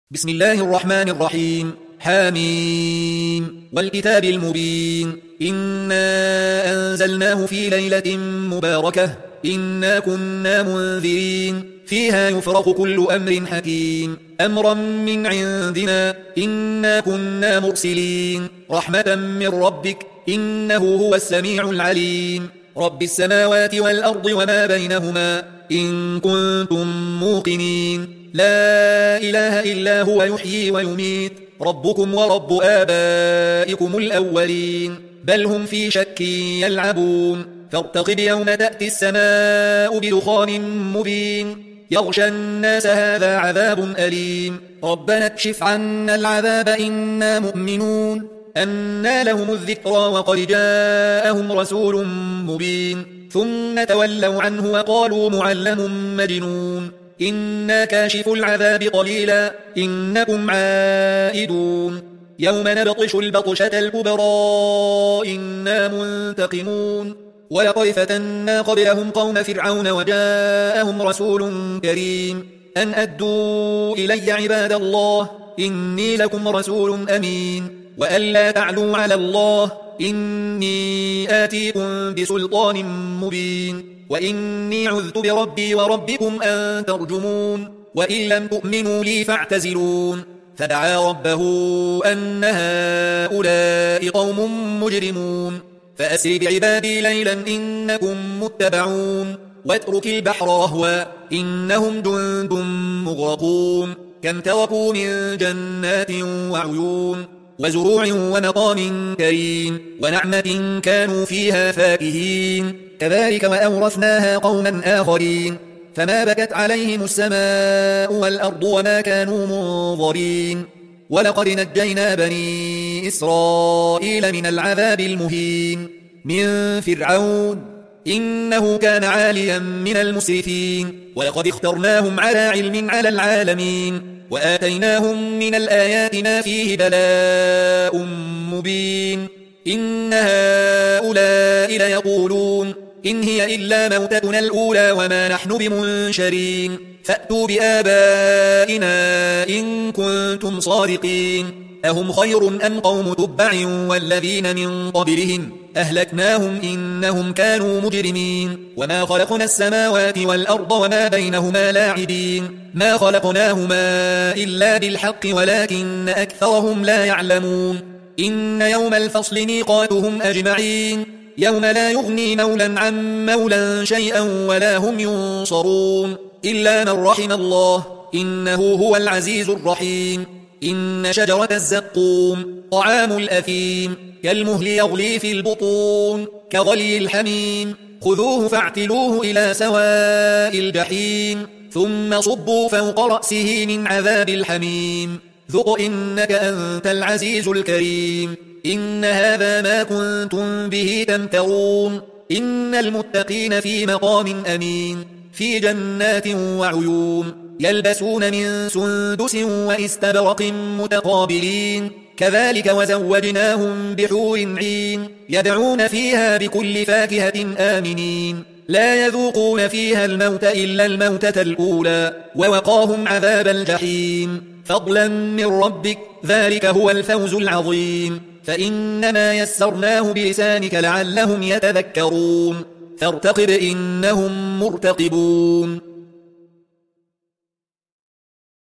بسم الله الرحمن الرحيم. حاميم والكتاب المبين. إنا أنزلناه في ليلة مباركة إنا كنا منذرين فيها يفرق كل أمر حكيم أمرا من عندنا إنا كنا مرسلين رحمة من ربك إنه هو السميع العليم رب السماوات والأرض وما بينهما إن كنتم موقنين لا إله إلا هو يحيي ويميت ربكم ورب آبائكم الأولين بل هم في شك يلعبون فارتقب يوم تأتي السماء بدخان مبين يغشى الناس هذا عذاب أليم ربنا اكشف عنا العذاب إنا مؤمنون أنى لهم الذكرى وقد جاءهم رسول مبين ثم تولوا عنه وقالوا معلم مجنون إنا كاشف العذاب قليلا إنكم عائدون يوم نبطش البطشة الكبرى إنا منتقمون ولقد فتنا قبلهم قوم فرعون وجاءهم رسول كريم أن أدوا إلي عباد الله إني لكم رسول أمين وأن لا تعلوا على الله إني آتيكم بسلطان مبين وإني عذت بربي وربكم أن ترجمون وإن لم تؤمنوا لي فاعتزلون فدعا ربه أن هؤلاء قوم مجرمون فأسر بعبادي ليلا إنكم متبعون واترك البحر رهوا إنهم جند مغرقون كم تركوا من جنات وعيون وزروع ومقام كريم ونعمة كانوا فيها فاكهين كذلك وأورثناها قوما آخرين فما بكت عليهم السماء والأرض وما كانوا منظرين ولقد نجينا بني إسرائيل من العذاب المهين من فرعون إنه كان عاليا من المسرفين ولقد اخترناهم على علم على العالمين وآتيناهم من الآيات ما فيه بلاء مبين إن هؤلاء ليقولون إن هي إلا موتتنا الأولى وما نحن بمنشرين فأتوا بآبائنا إن كنتم صادقين أهم خير أم قوم تبع والذين من قبلهم أهلكناهم إنهم كانوا مجرمين وما خلقنا السماوات والأرض وما بينهما لاعبين ما خلقناهما إلا بالحق ولكن أكثرهم لا يعلمون إن يوم الفصل ميقاتهم أجمعين يوم لا يغني مولا عن مولا شيئا ولا هم ينصرون إلا من رحم الله إنه هو العزيز الرحيم إن شجرة الزقوم طعام الأثيم كالمهل يغلي في البطون كغلي الحميم خذوه فاعتلوه إلى سواء الجحيم ثم صبوا فوق رأسه من عذاب الحميم ذق إنك أنت العزيز الكريم إن هذا ما كنتم به تمترون إن المتقين في مقام أمين في جنات وعيون يلبسون من سندس وإستبرق متقابلين كذلك وزوجناهم بحور عين يدعون فيها بكل فاكهة آمنين لا يذوقون فيها الموت إلا الموتة الأولى ووقاهم عذاب الجحيم فضلا من ربك ذلك هو الفوز العظيم فإنما يسرناه بلسانك لعلهم يتذكرون فارتقب إنهم مرتقبون